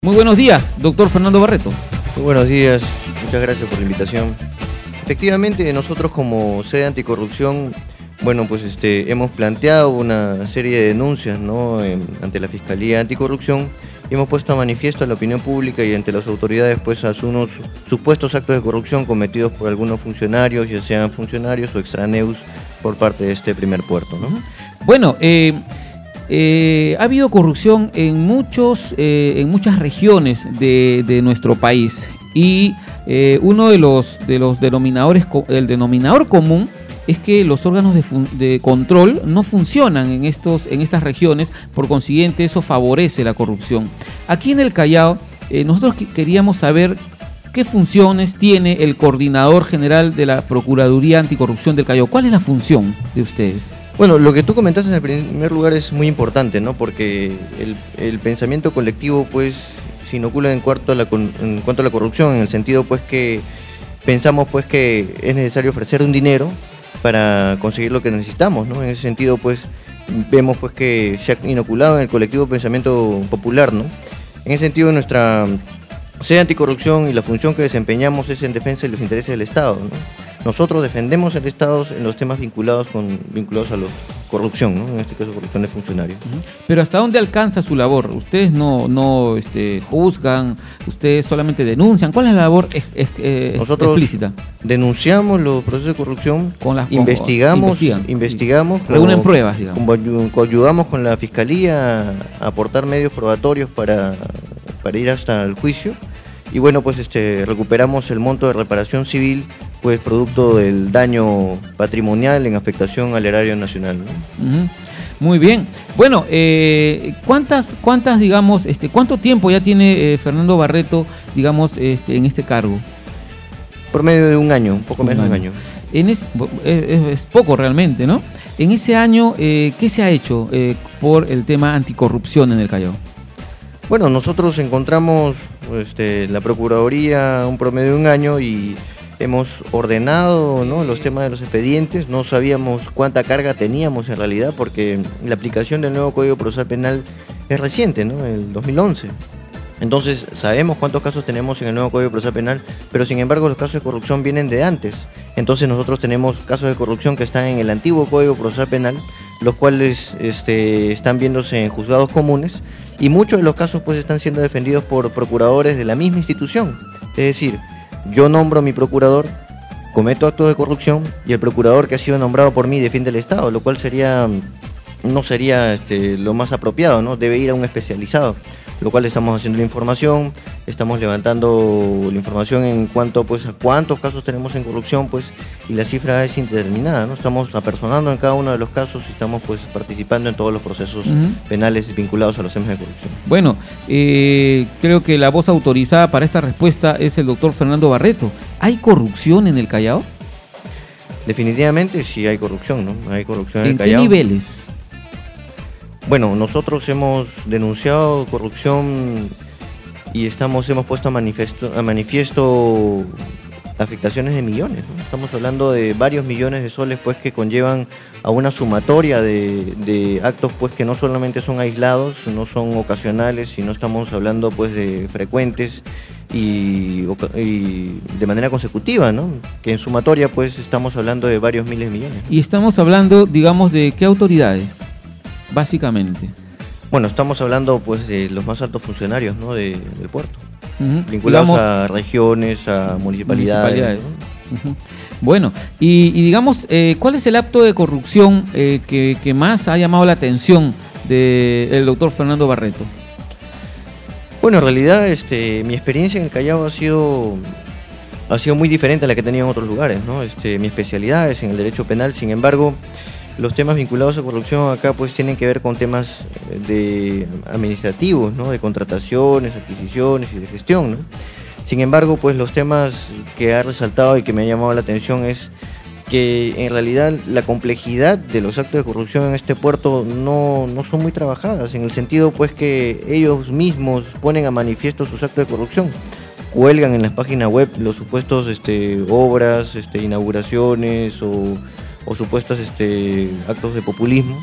Muy buenos días, doctor Fernando Barreto. Muy buenos días, muchas gracias por la invitación. Efectivamente, nosotros como sede anticorrupción, hemos planteado una serie de denuncias, ¿no?, ante la Fiscalía Anticorrupción y hemos puesto a manifiesto a la opinión pública y ante las autoridades a unos supuestos actos de corrupción cometidos por algunos funcionarios, ya sean funcionarios o extraneus por parte de este primer puerto, ¿no? Bueno, ha habido corrupción en muchas regiones de nuestro país y uno de los denominadores, el denominador común es que los órganos de control no funcionan en estas regiones, por consiguiente eso favorece la corrupción. Aquí en el Callao nosotros queríamos saber qué funciones tiene el coordinador general de la Procuraduría Anticorrupción del Callao. ¿Cuál es la función de ustedes? Bueno, lo que tú comentaste en el primer lugar es muy importante, ¿no? Porque el pensamiento colectivo se inocula en cuanto a la corrupción, en el sentido que pensamos que es necesario ofrecer un dinero para conseguir lo que necesitamos, ¿no? En ese sentido vemos que se ha inoculado en el colectivo pensamiento popular, ¿no? En ese sentido nuestra sede anticorrupción y la función que desempeñamos es en defensa de los intereses del Estado, ¿no? Nosotros defendemos el Estado en los temas vinculados a la corrupción, ¿no? En este caso corrupción de funcionarios. Pero ¿hasta dónde alcanza su labor? Ustedes no juzgan, ustedes solamente denuncian. ¿Cuál es la labor Nosotros explícita? Denunciamos los procesos de corrupción, investigamos, reúnen pruebas, digamos. Ayudamos con la Fiscalía a aportar medios probatorios para ir hasta el juicio y recuperamos el monto de reparación civil producto del daño patrimonial en afectación al erario nacional, ¿no? Muy bien. Bueno, ¿cuánto tiempo ya tiene Fernando Barreto, en este cargo? Por medio de un año, un poco menos de un año. Es poco realmente, ¿no? En ese año, ¿qué se ha hecho por el tema anticorrupción en el Callao? Bueno, nosotros encontramos la Procuraduría un promedio de un año y hemos ordenado, ¿no?, los temas de los expedientes. No sabíamos cuánta carga teníamos en realidad porque la aplicación del nuevo Código Procesal Penal es reciente, ¿no?, el 2011. Entonces sabemos cuántos casos tenemos en el nuevo Código Procesal Penal, pero sin embargo los casos de corrupción vienen de antes. Entonces nosotros tenemos casos de corrupción que están en el antiguo Código Procesal Penal, los cuales están viéndose en juzgados comunes y muchos de los casos están siendo defendidos por procuradores de la misma institución. Es decir, yo nombro a mi procurador, cometo actos de corrupción y el procurador que ha sido nombrado por mí defiende el Estado, lo cual no sería lo más apropiado, ¿no? Debe ir a un especializado, lo cual estamos haciendo la información, estamos levantando la información en cuanto a cuántos casos tenemos en corrupción, y la cifra es indeterminada, ¿no? Estamos apersonando en cada uno de los casos y estamos participando en todos los procesos penales vinculados a los temas de corrupción. Bueno, creo que la voz autorizada para esta respuesta es el doctor Fernando Barreto. ¿Hay corrupción en el Callao? Definitivamente sí hay corrupción, ¿no? Hay corrupción en el Callao. ¿En qué niveles? Bueno, nosotros hemos denunciado corrupción y hemos puesto a manifiesto afectaciones de millones, ¿no? Estamos hablando de varios millones de soles que conllevan a una sumatoria de actos que no solamente son aislados, no son ocasionales, sino estamos hablando de frecuentes y de manera consecutiva, ¿no? Que en sumatoria estamos hablando de varios miles de millones. Y estamos hablando, ¿de qué autoridades? Básicamente. Bueno, estamos hablando de los más altos funcionarios, ¿no?, del puerto. Vinculados a regiones, a municipalidades. ¿No? Bueno, y ¿cuál es el acto de corrupción que más ha llamado la atención del doctor Fernando Barreto? Bueno, en realidad mi experiencia en el Callao ha sido muy diferente a la que tenía en otros lugares, ¿no? Mi especialidad es en el derecho penal, sin embargo, los temas vinculados a corrupción acá tienen que ver con temas administrativos, ¿no?, de contrataciones, adquisiciones y de gestión, ¿no? Sin embargo, los temas que ha resaltado y que me ha llamado la atención es que en realidad la complejidad de los actos de corrupción en este puerto no son muy trabajadas, en el sentido que ellos mismos ponen a manifiesto sus actos de corrupción. Cuelgan en las páginas web los supuestos obras, inauguraciones o supuestos actos de populismo,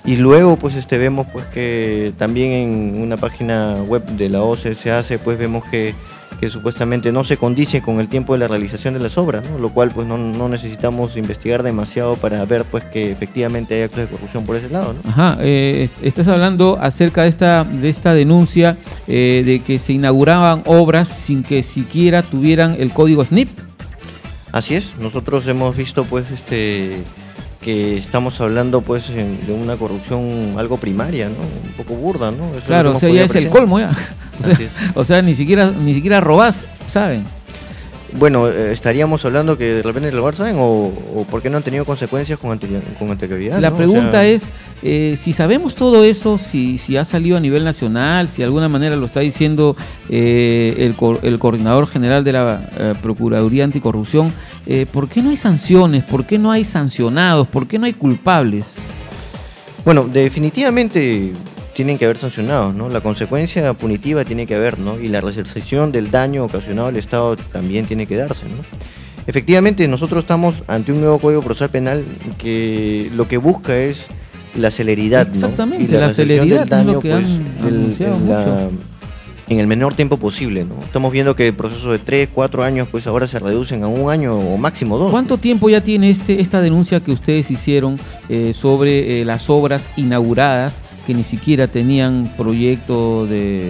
Y luego pues vemos pues que también en una página web de la OCSAC pues vemos que supuestamente no se condice con el tiempo de la realización de las obras, ¿no? Lo cual pues no necesitamos investigar demasiado para ver pues que efectivamente hay actos de corrupción por ese lado, ¿no? Ajá, estás hablando acerca de esta denuncia de que se inauguraban obras sin que siquiera tuvieran el código SNIP. Así es, nosotros hemos visto pues que estamos hablando pues de una corrupción algo primaria, ¿no? Un poco burda, ¿no? Eso claro, es o sea, ya es el colmo ya. O sea, ni siquiera robás, ¿saben? Bueno, estaríamos hablando que de repente el robar, ¿saben? O por qué no han tenido consecuencias con anterioridad. La ¿no? pregunta es, si sabemos todo eso, si ha salido a nivel nacional, si de alguna manera lo está diciendo el coordinador general de la Procuraduría Anticorrupción, ¿por qué no hay sanciones? ¿Por qué no hay sancionados? ¿Por qué no hay culpables? Bueno, definitivamente tienen que haber sancionados, ¿no? La consecuencia punitiva tiene que haber, ¿no? Y la resarcción del daño ocasionado al Estado también tiene que darse, ¿no? Efectivamente, nosotros estamos ante un nuevo Código Procesal Penal que lo que busca es la celeridad, ¿no? Exactamente, Y la celeridad del daño, es lo que pues, han anunciado mucho. En el menor tiempo posible, ¿no? Estamos viendo que procesos de 3, 4 años, pues ahora se reducen a 1 año o máximo 2. ¿Cuánto tiempo ya tiene esta denuncia que ustedes hicieron sobre las obras inauguradas que ni siquiera tenían proyecto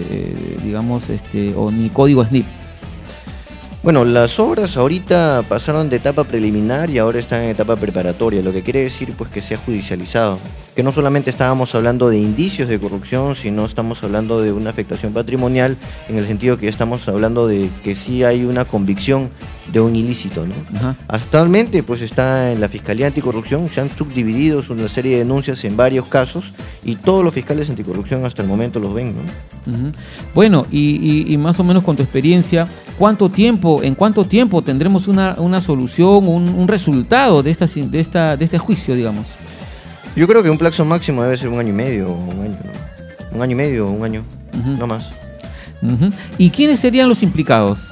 o ni código SNIP? Bueno, las obras ahorita pasaron de etapa preliminar y ahora están en etapa preparatoria, lo que quiere decir pues que se ha judicializado. Que no solamente estábamos hablando de indicios de corrupción, sino estamos hablando de una afectación patrimonial, en el sentido que ya estamos hablando de que sí hay una convicción de un ilícito, ¿no? Ajá. Actualmente pues está en la Fiscalía Anticorrupción, se han subdividido una serie de denuncias en varios casos y todos los fiscales anticorrupción hasta el momento los ven, ¿no? Uh-huh. Bueno, y más o menos con tu experiencia, ¿en cuánto tiempo tendremos una solución, un resultado de este juicio, digamos? Yo creo que un plazo máximo debe ser 1 año y medio, ¿no? 1 año y medio, 1 año, uh-huh, no más. Uh-huh. ¿Y quiénes serían los implicados?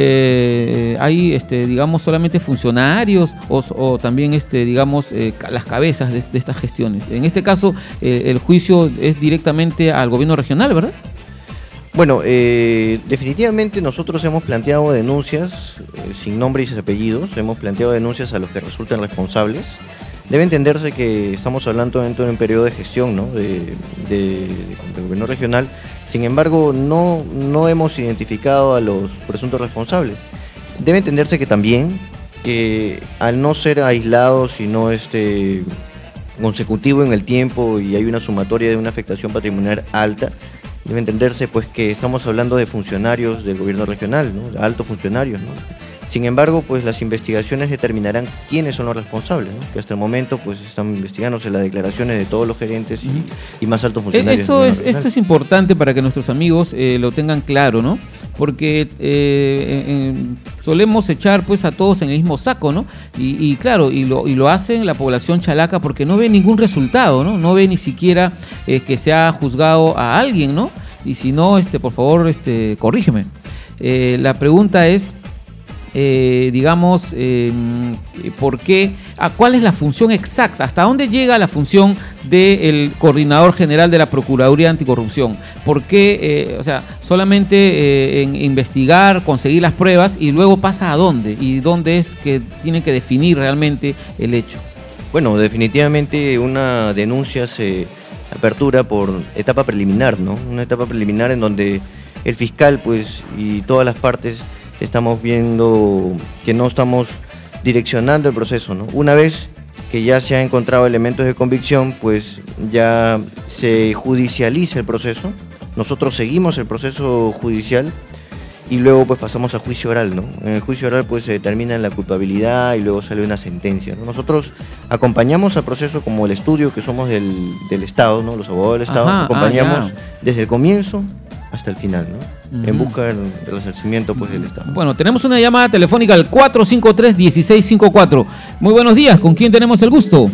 ¿Hay, digamos, solamente funcionarios o también, las cabezas de estas gestiones? En este caso, el juicio es directamente al gobierno regional, ¿verdad? Bueno, definitivamente nosotros hemos planteado denuncias sin nombres y apellidos, hemos planteado denuncias a los que resultan responsables. Debe entenderse que estamos hablando dentro de un periodo de gestión, ¿no? del gobierno regional. Sin embargo, no hemos identificado a los presuntos responsables. Debe entenderse que también, que al no ser aislados, sino consecutivo en el tiempo y hay una sumatoria de una afectación patrimonial alta, debe entenderse pues que estamos hablando de funcionarios del gobierno regional, ¿no? Altos funcionarios, ¿no? Sin embargo, pues las investigaciones determinarán quiénes son los responsables, ¿no? Que hasta el momento pues están investigándose las declaraciones de todos los gerentes y más altos funcionarios. Esto es importante para que nuestros amigos lo tengan claro, ¿no? Porque solemos echar pues a todos en el mismo saco, ¿no? Y claro, y lo hacen la población chalaca porque no ve ningún resultado, ¿no? No ve ni siquiera que se ha juzgado a alguien, ¿no? Y si no, por favor, corrígeme. La pregunta es, ¿por qué? ¿Cuál es la función exacta? ¿Hasta dónde llega la función del coordinador general de la Procuraduría Anticorrupción? ¿Por qué, solamente en investigar, conseguir las pruebas y luego pasa a dónde? ¿Y dónde es que tienen que definir realmente el hecho? Bueno, definitivamente una denuncia se apertura por etapa preliminar, ¿no? Una etapa preliminar en donde el fiscal, pues, y todas las partes estamos viendo que no estamos direccionando el proceso, ¿no? Una vez que ya se han encontrado elementos de convicción, pues ya se judicializa el proceso. Nosotros seguimos el proceso judicial y luego pues pasamos a juicio oral, ¿no? En el juicio oral pues se determina la culpabilidad y luego sale una sentencia, ¿no? Nosotros acompañamos al proceso como el estudio que somos del Estado, ¿no? Los abogados del Estado, acompañamos desde el comienzo hasta el final, ¿no? En busca del resarcimiento pues del Estado. Bueno, tenemos una llamada telefónica al 453-1654. Muy buenos días, ¿con quién tenemos el gusto?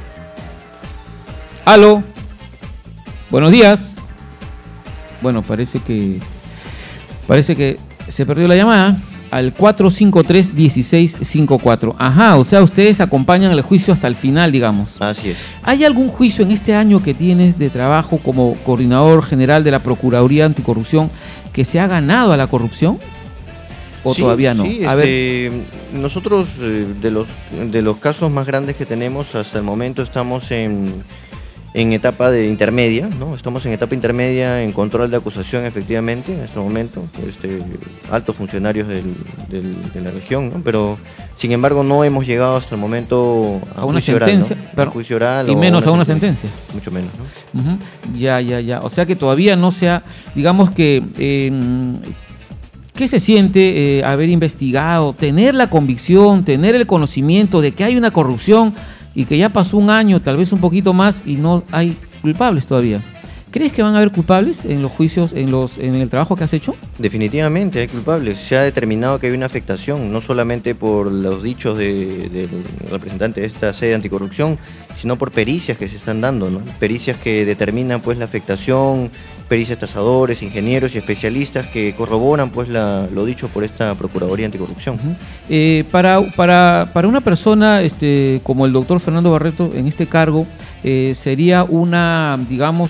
¿Aló? Buenos días. Bueno, parece que se perdió la llamada. al 453-1654. Ajá, o sea, ustedes acompañan el juicio hasta el final, digamos. Así es. ¿Hay algún juicio en este año que tienes de trabajo como coordinador general de la Procuraduría Anticorrupción que se ha ganado a la corrupción? ¿O sí, todavía no? Sí, nosotros de los casos más grandes que tenemos hasta el momento estamos en etapa de intermedia, ¿no? Estamos en etapa intermedia en control de acusación, efectivamente, en este momento, altos funcionarios de la región, ¿no? Pero sin embargo no hemos llegado hasta el momento a una sentencia, oral, ¿no? A juicio oral, y menos a una sentencia. Mucho menos, ¿no? Uh-huh. Ya. O sea que todavía no se ha, digamos que, ¿qué se siente haber investigado, tener la convicción, tener el conocimiento de que hay una corrupción y que ya pasó un año, tal vez un poquito más, y no hay culpables todavía? ¿Crees que van a haber culpables en los juicios, en el trabajo que has hecho? Definitivamente hay culpables. Se ha determinado que hay una afectación, no solamente por los dichos del representante de esta sede anticorrupción, sino por pericias que se están dando, ¿no? Pericias que determinan pues la afectación, pericias tasadores, ingenieros y especialistas que corroboran pues lo dicho por esta Procuraduría Anticorrupción. Uh-huh. Para una persona como el doctor Fernando Barreto en este cargo, sería una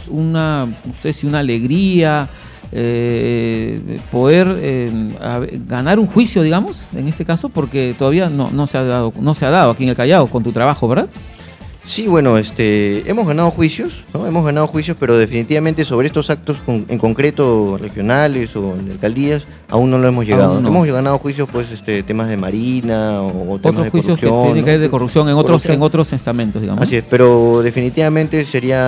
alegría poder ganar un juicio, digamos, en este caso, porque todavía no se ha dado aquí en el Callao con tu trabajo, ¿verdad? Sí, bueno, hemos ganado juicios, ¿no? Hemos ganado juicios, pero definitivamente sobre estos actos en concreto regionales o en alcaldías aún no lo hemos llegado. No. Hemos ganado juicios, pues, temas de marina o temas de corrupción. Otros juicios que tienen que ver de corrupción en otros estamentos, digamos. Así es, pero definitivamente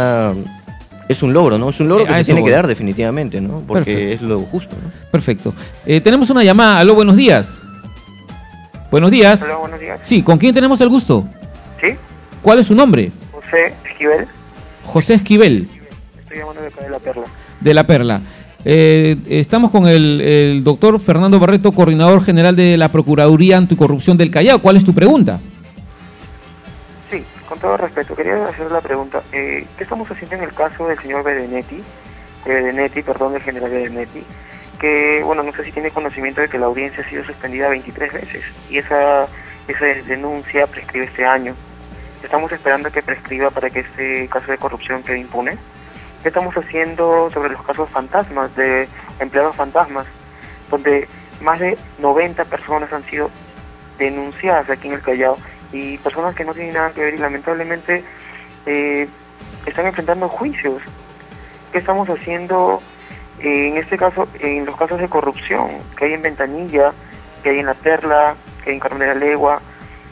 es un logro, ¿no? Es un logro que se tiene que dar definitivamente, ¿no? Porque perfecto, es lo justo, ¿no? Perfecto. Tenemos una llamada. Aló, buenos días. Buenos días. Hola, buenos días. Sí, ¿con quién tenemos el gusto? ¿Sí? ¿Cuál es su nombre? José Esquivel. José Esquivel. Estoy llamando de acá de La Perla. De La Perla. Estamos con el doctor Fernando Barreto, coordinador general de la Procuraduría Anticorrupción del Callao. ¿Cuál es tu pregunta? Sí, con todo respeto, quería hacer la pregunta. ¿Qué estamos haciendo en el caso del señor Benedetti, el general Benedetti? Que, bueno, no sé si tiene conocimiento de que la audiencia ha sido suspendida 23 veces y esa denuncia prescribe este año. Estamos esperando que prescriba para que este caso de corrupción quede impune. ¿Qué estamos haciendo sobre los casos fantasmas, de empleados fantasmas, donde más de 90 personas han sido denunciadas aquí en el Callao y personas que no tienen nada que ver y lamentablemente están enfrentando juicios? ¿Qué estamos haciendo en este caso, en los casos de corrupción que hay en Ventanilla, que hay en La Perla, que hay en Carmen de la Legua?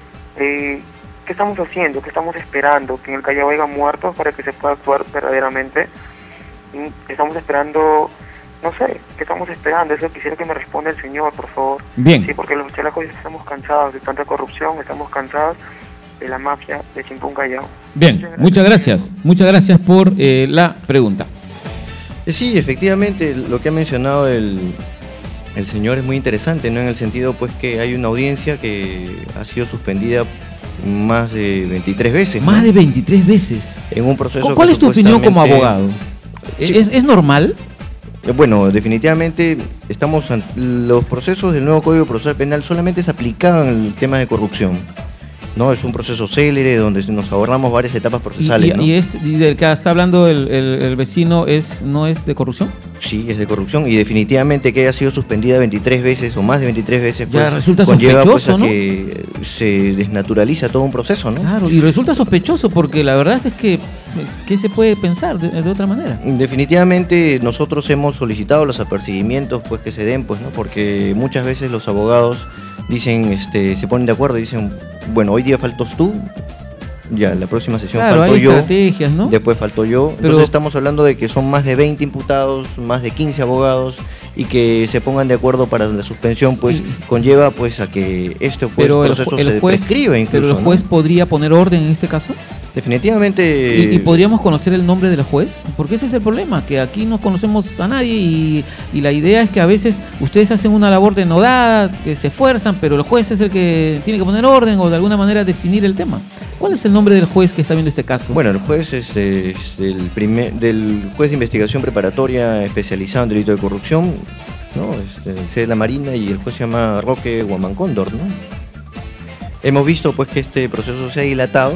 ¿Qué estamos haciendo? ¿Qué estamos esperando? ¿Que en el Callao haya muertos para que se pueda actuar verdaderamente? Estamos esperando, no sé, ¿qué estamos esperando? Eso quisiera que me responda el señor, por favor. Bien. Sí, porque los chalacos ya estamos cansados de tanta corrupción, estamos cansados de la mafia de Chimpún Callao. Bien, muchas gracias. Muchas gracias por la pregunta. Sí, efectivamente, lo que ha mencionado el señor es muy interesante, ¿no? En el sentido pues que hay una audiencia que ha sido suspendida más de 23 veces. Más, ¿no?, de 23 veces. En un proceso. ¿Cuál es tu opinión como abogado? Sí. ¿Es normal? Bueno, definitivamente los procesos del nuevo Código Procesal Penal solamente se aplicaban en el tema de corrupción. No, es un proceso célere donde nos ahorramos varias etapas procesales. ¿No? ¿Y del que está hablando el vecino no es de corrupción? Sí, es de corrupción y definitivamente que haya sido suspendida 23 veces o más de 23 veces ya pues, resulta conlleva sospechoso, pues, a ¿no? que se desnaturaliza todo un proceso, ¿no? Claro, y resulta sospechoso porque la verdad es que ¿qué se puede pensar de otra manera? Definitivamente nosotros hemos solicitado los apercibimientos pues que se den, pues, ¿no? Porque muchas veces los abogados dicen, se ponen de acuerdo y dicen, bueno, hoy día faltas tú, ya la próxima sesión falto hay yo, estrategias, ¿no? Después falto yo. Pero entonces estamos hablando de que son más de 20 imputados, más de 15 abogados y que se pongan de acuerdo para la suspensión, pues conlleva pues a que este pues, proceso se prescribe incluso. Pero el juez, ¿no?, podría poner orden en este caso. Definitivamente. ¿Y podríamos conocer el nombre del juez? Porque ese es el problema, que aquí no conocemos a nadie y la idea es que a veces ustedes hacen una labor denodada, que se esfuerzan, pero el juez es el que tiene que poner orden o de alguna manera definir el tema. ¿Cuál es el nombre del juez que está viendo este caso? Bueno, el juez es del juez de investigación preparatoria especializado en delito de corrupción. ¿no? Sede de la Marina, y el juez se llama Roque Guamancóndor, ¿no? Hemos visto pues que este proceso se ha dilatado.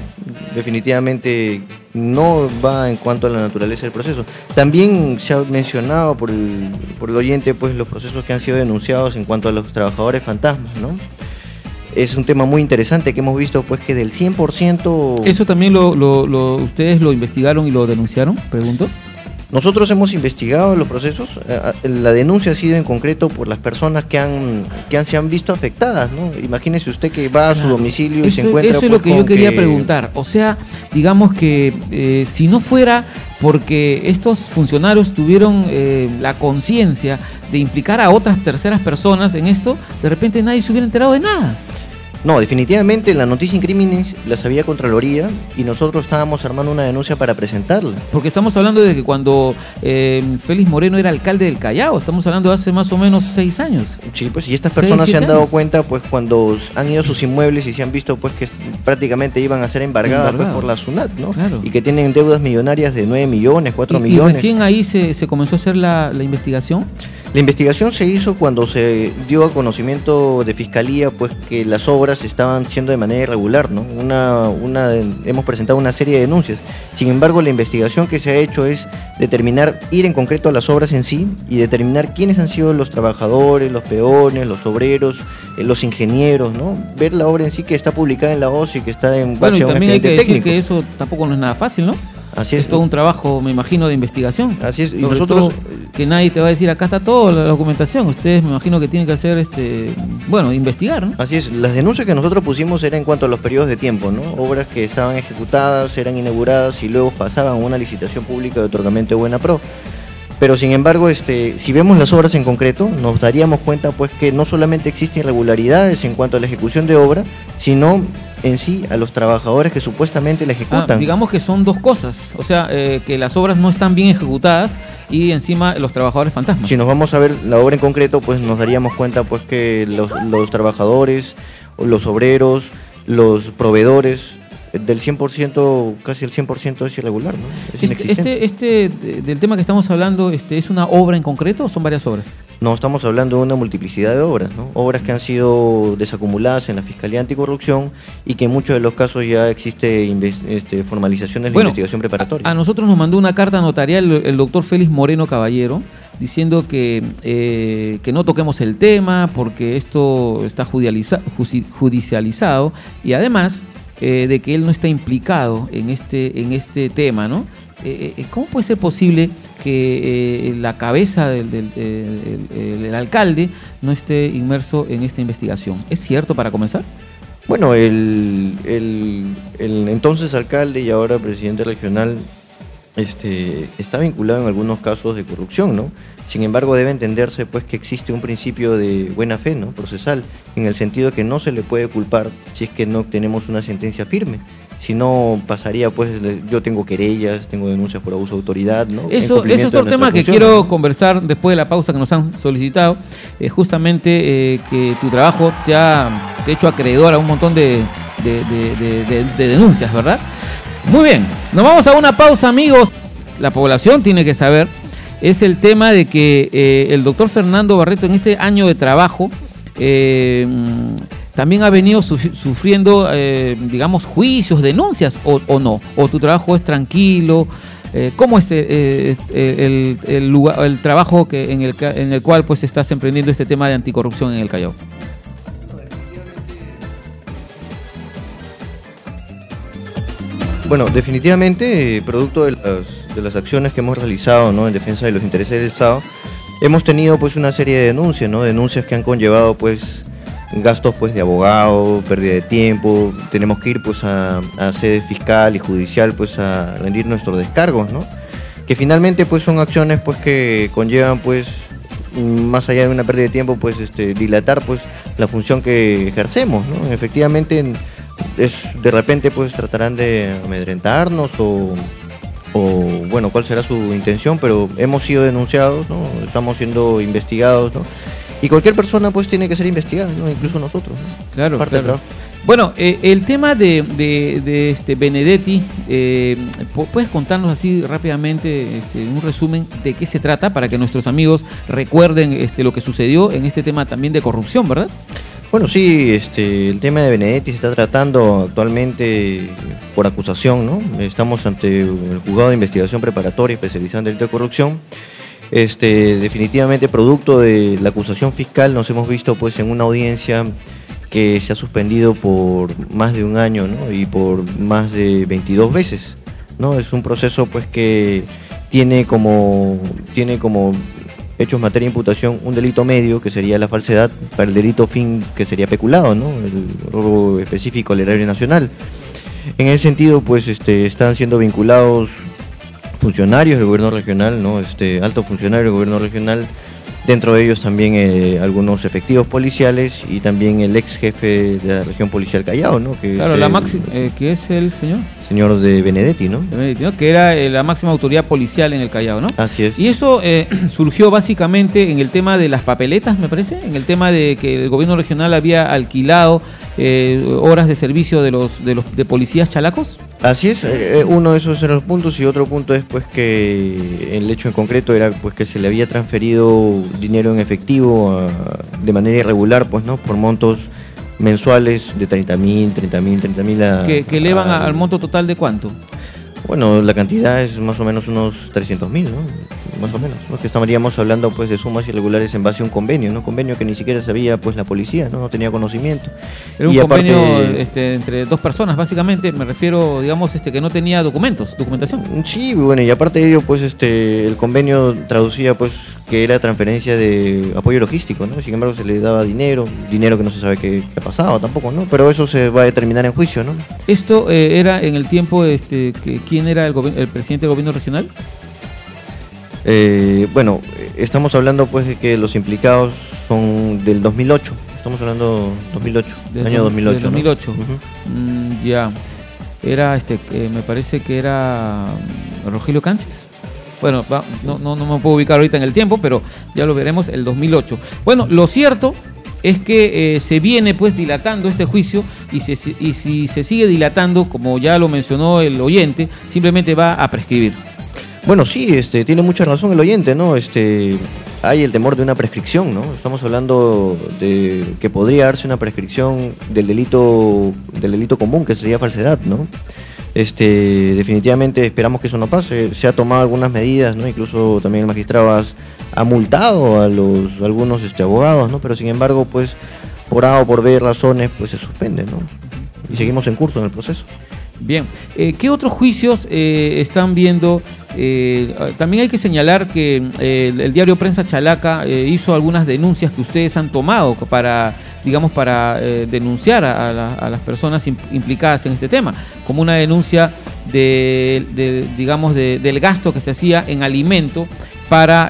Definitivamente no va en cuanto a la naturaleza del proceso. También se ha mencionado por el oyente pues los procesos que han sido denunciados en cuanto a los trabajadores fantasmas, ¿no? Es un tema muy interesante que hemos visto pues que del 100%... ¿Eso también ustedes lo investigaron y lo denunciaron? Pregunto. Nosotros hemos investigado los procesos. La denuncia ha sido en concreto por las personas que se han visto afectadas, ¿no? Imagínese usted que va a su domicilio y se encuentra... Eso es lo que yo quería preguntar. O sea, digamos que si no fuera porque estos funcionarios tuvieron la conciencia de implicar a otras terceras personas en esto, de repente nadie se hubiera enterado de nada. No, definitivamente la noticia en crímenes la sabía Contraloría y nosotros estábamos armando una denuncia para presentarla. Porque estamos hablando de que cuando Félix Moreno era alcalde del Callao, estamos hablando de hace más o menos 6 años. Sí, pues, y estas personas se han dado cuenta pues cuando han ido a sus inmuebles y se han visto pues que prácticamente iban a ser embargadas pues, por la SUNAT, ¿no? Claro. Y que tienen deudas millonarias de 9 millones, 4 millones. ¿Y recién ahí se comenzó a hacer la investigación? La investigación se hizo cuando se dio a conocimiento de Fiscalía pues que las obras estaban siendo de manera irregular, ¿no? Hemos presentado una serie de denuncias. Sin embargo, la investigación que se ha hecho es ir en concreto a las obras en sí y determinar quiénes han sido los trabajadores, los peones, los obreros, los ingenieros, ¿no? Ver la obra en sí que está publicada en la OCE y que está en base a un también hay que técnico. decir que eso tampoco no es nada fácil, ¿no? Así es. Es todo un trabajo, me imagino, de investigación. Así es. Y nosotros que nadie te va a decir acá está toda la documentación. Ustedes me imagino que tienen que hacer investigar, ¿no? Así es. Las denuncias que nosotros pusimos eran en cuanto a los periodos de tiempo, ¿no? Obras que estaban ejecutadas, eran inauguradas y luego pasaban a una licitación pública de otorgamiento de buena pro. Pero sin embargo, si vemos las obras en concreto, nos daríamos cuenta pues que no solamente existen irregularidades en cuanto a la ejecución de obra, sino en sí a los trabajadores que supuestamente la ejecutan. Digamos que son dos cosas, o sea, que las obras no están bien ejecutadas y encima los trabajadores fantasmas. Si nos vamos a ver la obra en concreto, pues nos daríamos cuenta pues que los trabajadores, los obreros, los proveedores, del 100%, casi el 100% es irregular, ¿no? Es inexistente. Del tema que estamos hablando, ¿es una obra en concreto o son varias obras? No, estamos hablando de una multiplicidad de obras, ¿no? Obras que han sido desacumuladas en la Fiscalía Anticorrupción y que en muchos de los casos ya existe formalización de la investigación preparatoria. A nosotros nos mandó una carta notarial el doctor Félix Moreno Caballero diciendo que no toquemos el tema porque esto está judicializado y además de que él no está implicado en este tema, ¿no? ¿Cómo puede ser posible que la cabeza del alcalde no esté inmerso en esta investigación? ¿Es cierto para comenzar? Bueno, el entonces alcalde y ahora presidente regional está vinculado en algunos casos de corrupción, ¿no? Sin embargo, debe entenderse pues que existe un principio de buena fe, ¿no? Procesal, en el sentido que no se le puede culpar si es que no tenemos una sentencia firme. Si no, pasaría pues, yo tengo querellas, tengo denuncias por abuso de autoridad, ¿no? Eso es otro tema que quiero conversar después de la pausa que nos han solicitado. Justamente que tu trabajo te ha hecho acreedor a un montón de denuncias, ¿verdad? Muy bien, nos vamos a una pausa, amigos. La población tiene que saber, es el tema de que el doctor Fernando Barreto en este año de trabajo también ha venido sufriendo, digamos, juicios, denuncias o no, o tu trabajo es tranquilo. ¿Cómo es el trabajo en el cual pues estás emprendiendo este tema de anticorrupción en el Callao? Bueno, definitivamente, producto de las acciones que hemos realizado, ¿no? En defensa de los intereses del Estado, hemos tenido pues una serie de denuncias, ¿no? Denuncias que han conllevado pues gastos pues de abogado, pérdida de tiempo, tenemos que ir pues a sede fiscal y judicial pues a rendir nuestros descargos, ¿no? Que finalmente pues son acciones pues que conllevan pues más allá de una pérdida de tiempo pues dilatar pues la función que ejercemos, ¿no? Efectivamente de repente pues tratarán de amedrentarnos o bueno, cuál será su intención, pero hemos sido denunciados, ¿no? Estamos siendo investigados, ¿no? Y cualquier persona pues tiene que ser investigada, ¿no? Incluso nosotros, ¿no? Claro, claro. Bueno, el tema de Benedetti, ¿puedes contarnos así rápidamente un resumen de qué se trata para que nuestros amigos recuerden lo que sucedió en este tema también de corrupción, ¿verdad? Bueno, sí, el tema de Benedetti se está tratando actualmente por acusación, ¿no? Estamos ante el juzgado de investigación preparatoria especializado en delito de corrupción. Definitivamente producto de la acusación fiscal nos hemos visto pues en una audiencia que se ha suspendido por más de un año, ¿no? Y por más de 22 veces, ¿no? Es un proceso pues que tiene como hechos materia de imputación un delito medio, que sería la falsedad, para el delito fin, que sería peculado, ¿no? El robo específico al erario nacional. En ese sentido, pues están siendo vinculados funcionarios del gobierno regional, ¿no? Altos funcionarios del gobierno regional, dentro de ellos también algunos efectivos policiales y también el ex jefe de la región policial Callao, ¿no? Que claro, que es el señor. Señor de Benedetti, ¿no? Benedetti, ¿no? Que era la máxima autoridad policial en el Callao, ¿no? Así es. Y eso surgió básicamente en el tema de las papeletas, me parece, en el tema de que el gobierno regional había alquilado horas de servicio de policías chalacos. Así es, uno de esos eran los puntos, y otro punto es pues que el hecho en concreto era pues que se le había transferido dinero en efectivo de manera irregular, pues, ¿no? Por montos mensuales de 30.000 que elevan al monto total de ¿cuánto? Bueno, la cantidad es más o menos unos 300.000, ¿no? Más o menos, ¿no? Que estaríamos hablando pues de sumas irregulares en base a un convenio, ¿no? Convenio que ni siquiera sabía pues la policía, ¿no? No tenía conocimiento. Era un convenio entre dos personas, básicamente, me refiero, digamos, que no tenía documentación. Sí, bueno, y aparte de ello, pues el convenio traducía pues que era transferencia de apoyo logístico, ¿no? Sin embargo, se le daba dinero que no se sabe qué ha pasado tampoco, ¿no? Pero eso se va a determinar en juicio, ¿no? Esto era en el tiempo, ¿quién era el presidente del gobierno regional? Bueno, estamos hablando pues de que los implicados son del 2008. Estamos hablando 2008, año 2008. Del 2008. ¿No? Ya. Era me parece que era Rogelio Canches. Bueno, no me puedo ubicar ahorita en el tiempo, pero ya lo veremos el 2008. Bueno, lo cierto es que se viene pues dilatando este juicio, y si se sigue dilatando, como ya lo mencionó el oyente, simplemente va a prescribir. Bueno, sí, tiene mucha razón el oyente, ¿no? Hay el temor de una prescripción, ¿no? Estamos hablando de que podría darse una prescripción del delito común, que sería falsedad, ¿no? Definitivamente esperamos que eso no pase. Se ha tomado algunas medidas, ¿no? Incluso también el magistrado ha multado a algunos abogados, ¿no? Pero sin embargo, pues por A o por B razones, pues se suspende, ¿no? Y seguimos en curso en el proceso. Bien, ¿qué otros juicios están viendo? También hay que señalar que el diario Prensa Chalaca hizo algunas denuncias que ustedes han tomado para denunciar a las personas implicadas en este tema, como una denuncia del gasto que se hacía en alimento para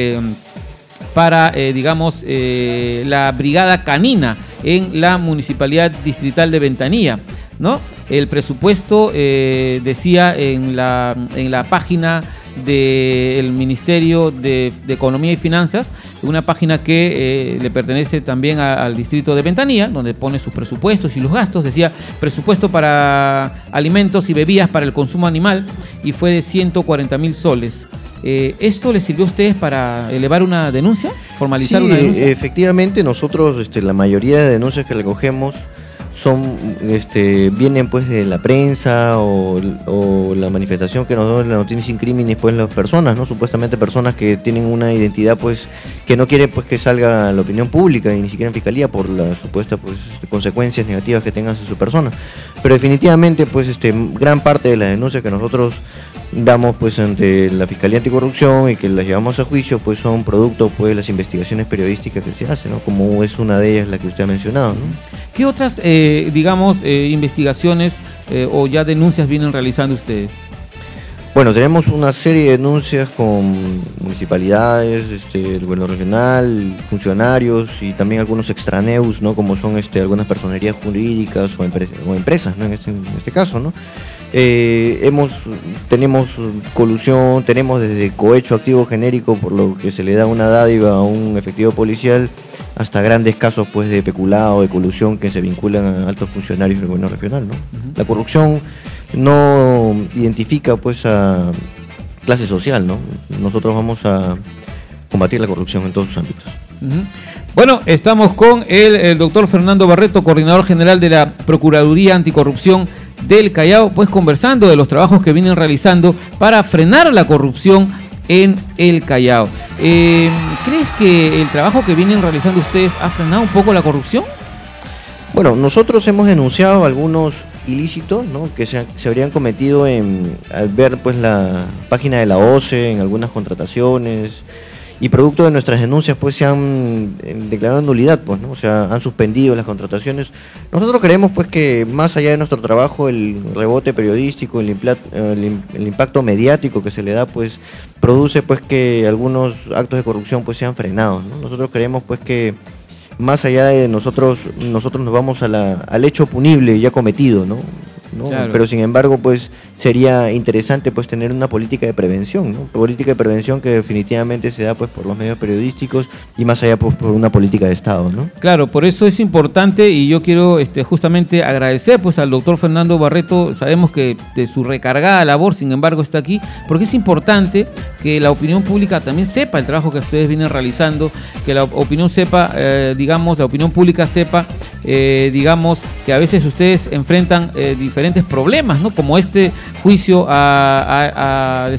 la brigada canina en la Municipalidad Distrital de Ventanilla, ¿no? El presupuesto decía en la página del Ministerio de Economía y Finanzas, una página que le pertenece también al distrito de Ventanilla, donde pone sus presupuestos y los gastos. Decía presupuesto para alimentos y bebidas para el consumo animal, y fue de 140.000 soles. ¿Esto les sirvió a ustedes para elevar una denuncia? ¿Formalizar una denuncia? Efectivamente, nosotros la mayoría de denuncias que recogemos vienen pues de la prensa o la manifestación que nos da la noticia sin crímenes, pues las personas, ¿no? Supuestamente personas que tienen una identidad pues que no quiere pues que salga a la opinión pública y ni siquiera en fiscalía por las supuestas pues consecuencias negativas que tengan en su persona. Pero definitivamente pues gran parte de las denuncias que nosotros damos pues ante la Fiscalía Anticorrupción y que las llevamos a juicio pues son producto pues de las investigaciones periodísticas que se hacen, ¿no? Como es una de ellas la que usted ha mencionado, ¿no? ¿Qué otras investigaciones o ya denuncias vienen realizando ustedes? Bueno, tenemos una serie de denuncias con municipalidades, el gobierno regional, funcionarios y también algunos extraneus, ¿no? Como son algunas personerías jurídicas o empresas, ¿no? En este caso, ¿no? Tenemos colusión, tenemos desde cohecho activo genérico, por lo que se le da una dádiva a un efectivo policial hasta grandes casos pues de peculado, de colusión que se vinculan a altos funcionarios del gobierno regional, ¿no? La corrupción no identifica pues a clase social, ¿no? Nosotros vamos a combatir la corrupción en todos sus ámbitos. Bueno, estamos con el doctor Fernando Barreto, coordinador general de la Procuraduría Anticorrupción del Callao, pues conversando de los trabajos que vienen realizando para frenar la corrupción en el Callao. ¿Crees que el trabajo que vienen realizando ustedes ha frenado un poco la corrupción? Bueno, nosotros hemos denunciado algunos ilícitos, ¿no?, que se habrían cometido al ver pues la página de la OCE en algunas contrataciones, y producto de nuestras denuncias pues se han declarado nulidad, pues, ¿no? O sea, han suspendido las contrataciones. Nosotros creemos pues que más allá de nuestro trabajo, el rebote periodístico, el impacto mediático que se le da, pues produce pues que algunos actos de corrupción pues sean frenados, ¿no? Nosotros creemos pues que más allá de nosotros nos vamos al hecho punible ya cometido, ¿no? Claro. Pero sin embargo pues sería interesante pues tener una política de prevención, ¿no? Política de prevención que definitivamente se da pues por los medios periodísticos y más allá pues por una política de Estado, ¿no? Claro, por eso es importante, y yo quiero justamente agradecer pues al doctor Fernando Barreto. Sabemos que de su recargada labor, sin embargo, está aquí, porque es importante que la opinión pública también sepa el trabajo que ustedes vienen realizando, que la opinión sepa, la opinión pública sepa, digamos, que a veces ustedes enfrentan diferentes problemas, ¿no? Como este juicio al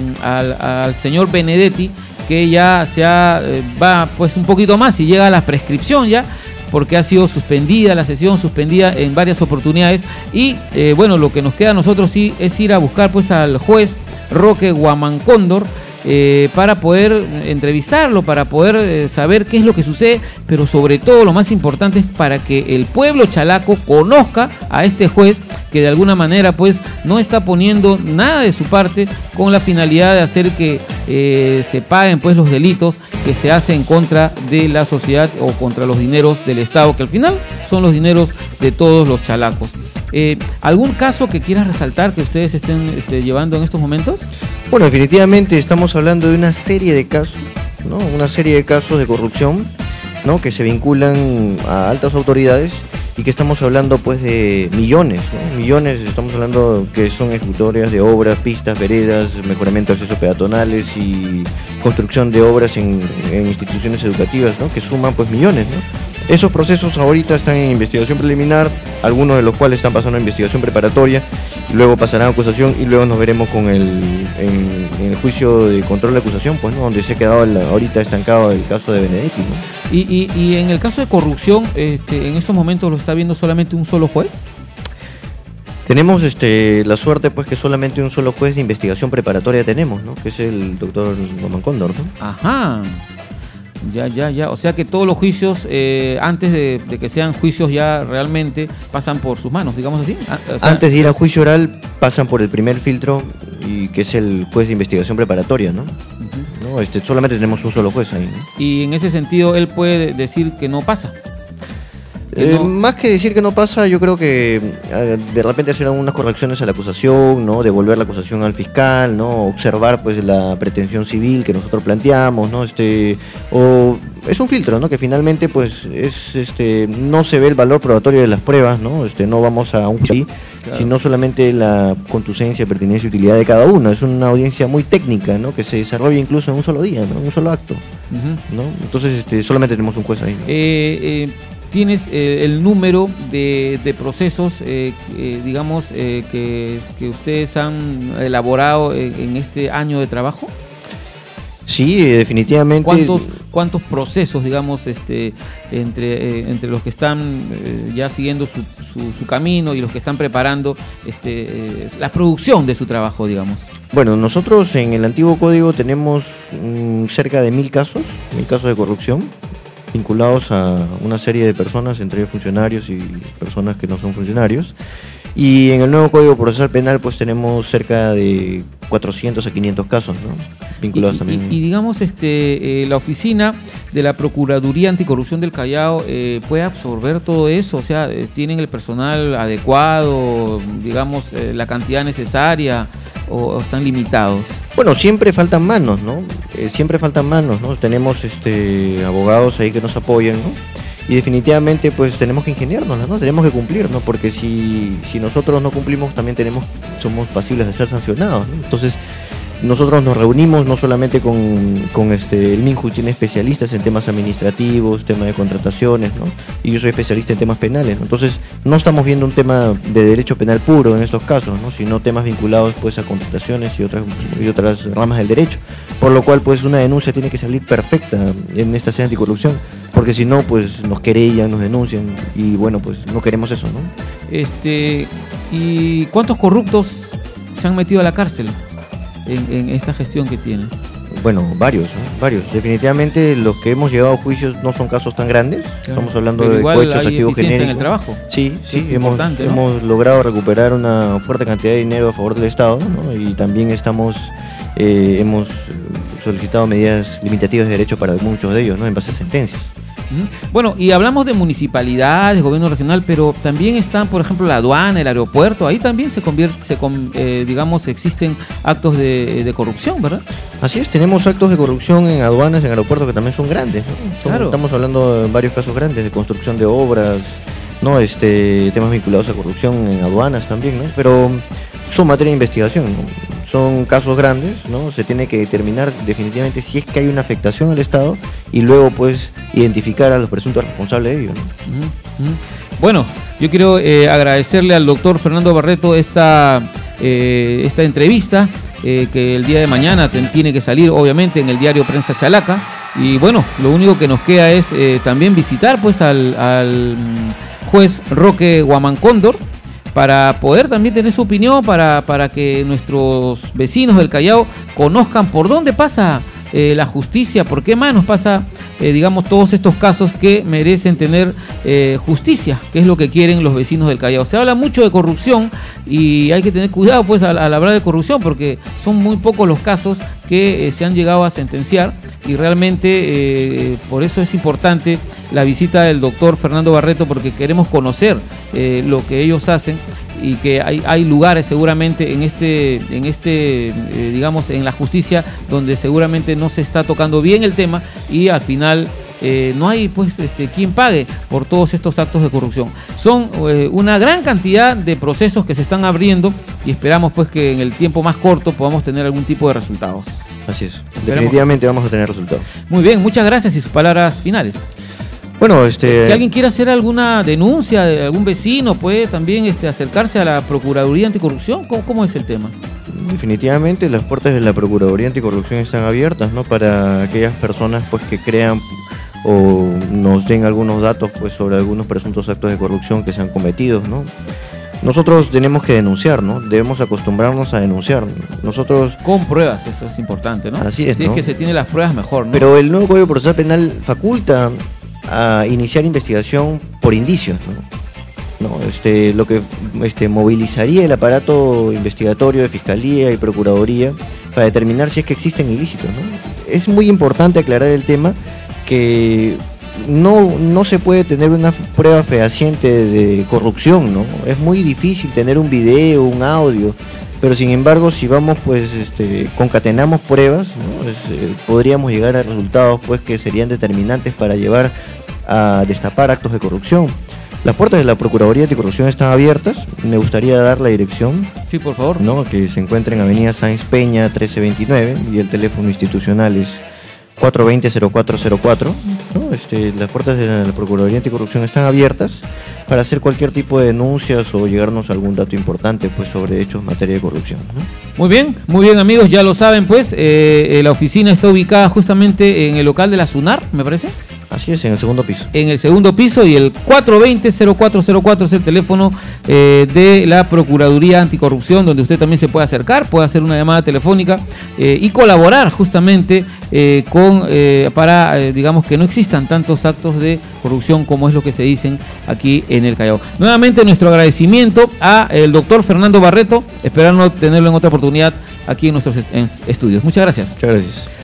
señor Benedetti, que ya va pues un poquito más y llega a la prescripción ya, porque ha sido suspendida la sesión, suspendida en varias oportunidades, y bueno, lo que nos queda a nosotros sí es ir a buscar pues al juez Roque Guamancóndor, para poder entrevistarlo, para poder saber qué es lo que sucede, pero sobre todo lo más importante es para que el pueblo chalaco conozca a este juez que de alguna manera pues no está poniendo nada de su parte con la finalidad de hacer que se paguen pues los delitos que se hacen contra de la sociedad o contra los dineros del Estado, que al final son los dineros de todos los chalacos. ¿Algún caso que quieras resaltar que ustedes estén llevando en estos momentos? Bueno, definitivamente estamos hablando de una serie de casos, ¿no? Una serie de casos de corrupción, ¿no?, que se vinculan a altas autoridades y que estamos hablando pues de millones, ¿no? Millones, estamos hablando que son ejecutorias de obras, pistas, veredas, mejoramiento de accesos peatonales y construcción de obras en instituciones educativas, ¿no?, que suman pues millones, ¿no? Esos procesos ahorita están en investigación preliminar, algunos de los cuales están pasando a investigación preparatoria, y luego pasarán a acusación, y luego nos veremos con en el juicio de control de acusación, pues, ¿no?, donde se ha quedado ahorita estancado el caso de Benedetti, ¿no? Y en el caso de corrupción, en estos momentos lo está viendo solamente un solo juez. Tenemos la suerte pues que solamente un solo juez de investigación preparatoria tenemos, ¿no?, que es el doctor Guamancóndor, ¿no? Ajá. Ya. O sea que todos los juicios, antes de que sean juicios ya realmente, pasan por sus manos, digamos así. Antes de ir a juicio oral, pasan por el primer filtro, y que es el juez de investigación preparatoria, ¿no? Uh-huh. ¿No? Solamente tenemos un solo juez ahí, ¿no? Y en ese sentido, él puede decir que no pasa. Más que decir que no pasa, yo creo que de repente hacer algunas correcciones a la acusación, ¿no?, devolver la acusación al fiscal, ¿no?, observar pues la pretensión civil que nosotros planteamos, ¿no? O es un filtro, ¿no?, que finalmente pues no se ve el valor probatorio de las pruebas, ¿no? No vamos a un juicio, claro, sino solamente la contusencia, pertinencia y utilidad de cada uno. Es una audiencia muy técnica, ¿no?, que se desarrolla incluso en un solo día, ¿no?, en un solo acto, ¿no? Entonces solamente tenemos un juez ahí, ¿no? ¿Tienes el número de procesos, digamos, que ustedes han elaborado en este año de trabajo? Sí, definitivamente. ¿Cuántos procesos, digamos, entre los que están ya siguiendo su camino y los que están preparando la producción de su trabajo, digamos? Bueno, nosotros en el antiguo código tenemos cerca de 1000 casos de corrupción, vinculados a una serie de personas, entre ellos funcionarios y personas que no son funcionarios. Y en el nuevo Código Procesal Penal pues tenemos cerca de 400 a 500 casos, ¿no? vinculados también. Y digamos, la oficina de la Procuraduría Anticorrupción del Callao puede absorber todo eso, o sea, tienen el personal adecuado, digamos, la cantidad necesaria, o están limitados. Bueno, siempre faltan manos, ¿no? Siempre faltan manos, ¿no? Tenemos abogados ahí que nos apoyan, ¿no? Y definitivamente pues tenemos que ingeniárnosla, ¿no? Tenemos que cumplir, ¿no? Porque si nosotros no cumplimos también somos pasibles de ser sancionados, ¿no? Entonces nosotros nos reunimos no solamente con el MINJU, tiene especialistas en temas administrativos, temas de contrataciones, ¿no? Y yo soy especialista en temas penales, ¿no? Entonces no estamos viendo un tema de derecho penal puro en estos casos, ¿no? Sino temas vinculados pues a contrataciones y otras ramas del derecho, por lo cual pues una denuncia tiene que salir perfecta en esta sede anticorrupción, porque si no pues nos querellan, nos denuncian y bueno pues no queremos eso, ¿no? ¿Y cuántos corruptos se han metido a la cárcel en esta gestión que tienes? Bueno, varios, ¿no? Varios. Definitivamente los que hemos llegado a juicios no son casos tan grandes. Claro. Estamos hablando de cohechos, activos genéricos. En el trabajo. Sí, hemos logrado recuperar una fuerte cantidad de dinero a favor del Estado, ¿no? Y también hemos solicitado medidas limitativas de derecho para muchos de ellos, ¿no? En base a sentencias. Bueno, y hablamos de municipalidades, gobierno regional, pero también están, por ejemplo, la aduana, el aeropuerto, ahí también existen actos de corrupción, ¿verdad? Así es, tenemos actos de corrupción en aduanas, en aeropuertos que también son grandes, ¿no? Claro. Estamos hablando de varios casos grandes, de construcción de obras, ¿no? Temas vinculados a corrupción en aduanas también, ¿no? Pero son materia de investigación, ¿no? Son casos grandes, ¿no? Se tiene que determinar definitivamente si es que hay una afectación al Estado y luego pues identificar a los presuntos responsables de ello, ¿no? Bueno, yo quiero agradecerle al doctor Fernando Barreto esta entrevista que el día de mañana tiene que salir obviamente en el diario Prensa Chalaca, y bueno, lo único que nos queda es también visitar pues al juez Roque Guamancóndor para poder también tener su opinión, para que nuestros vecinos del Callao conozcan por dónde pasa la justicia, por qué manos pasa, todos estos casos que merecen tener justicia, que es lo que quieren los vecinos del Callao. Se habla mucho de corrupción y hay que tener cuidado pues al hablar de corrupción, porque son muy pocos los casos que se han llegado a sentenciar, y realmente por eso es importante la visita del doctor Fernando Barreto, porque queremos conocer lo que ellos hacen, y que hay lugares seguramente en la justicia donde seguramente no se está tocando bien el tema, y al final no hay pues quien pague por todos estos actos de corrupción. Son una gran cantidad de procesos que se están abriendo, y esperamos pues que en el tiempo más corto podamos tener algún tipo de resultados. Así es, definitivamente vamos a tener resultados. Muy bien, muchas gracias, y sus palabras finales. Bueno, Si alguien quiere hacer alguna denuncia de algún vecino, puede también acercarse a la Procuraduría Anticorrupción. ¿Cómo es el tema? Definitivamente las puertas de la Procuraduría Anticorrupción están abiertas, ¿no? Para aquellas personas pues que crean o nos den algunos datos pues sobre algunos presuntos actos de corrupción que se han cometido, ¿no? Nosotros tenemos que denunciar, ¿no? Debemos acostumbrarnos a denunciar. Nosotros... Con pruebas, eso es importante, ¿no? Así es, si ¿no? es que se tiene las pruebas, mejor, ¿no? Pero el nuevo Código Procesal Penal faculta a iniciar investigación por indicios, ¿no? Lo que movilizaría el aparato investigatorio de Fiscalía y Procuraduría para determinar si es que existen ilícitos, ¿no? Es muy importante aclarar el tema, que no se puede tener una prueba fehaciente de corrupción, ¿no? Es muy difícil tener un video, un audio, pero sin embargo si vamos pues concatenamos pruebas, ¿no? Podríamos llegar a resultados pues que serían determinantes para llevar a destapar actos de corrupción. Las puertas de la Procuraduría Anticorrupción están abiertas. Me gustaría dar la dirección. Sí, por favor. ¿No? Que se encuentra en Avenida Sáenz Peña 1329, y el teléfono institucional es 420-0404, ¿no? Las puertas de la Procuraduría Anticorrupción están abiertas para hacer cualquier tipo de denuncias o llegarnos a algún dato importante pues sobre hechos en materia de corrupción, ¿no? Muy bien amigos, ya lo saben pues, la oficina está ubicada justamente en el local de la SUNAR, me parece. Así es, en el segundo piso. En el segundo piso, y el 420-0404 es el teléfono de la Procuraduría Anticorrupción, donde usted también se puede acercar, puede hacer una llamada telefónica y colaborar justamente para digamos que no existan tantos actos de corrupción como es lo que se dicen aquí en el Callao. Nuevamente nuestro agradecimiento a el doctor Fernando Barreto, esperando tenerlo en otra oportunidad aquí en nuestros estudios. Muchas gracias. Muchas gracias.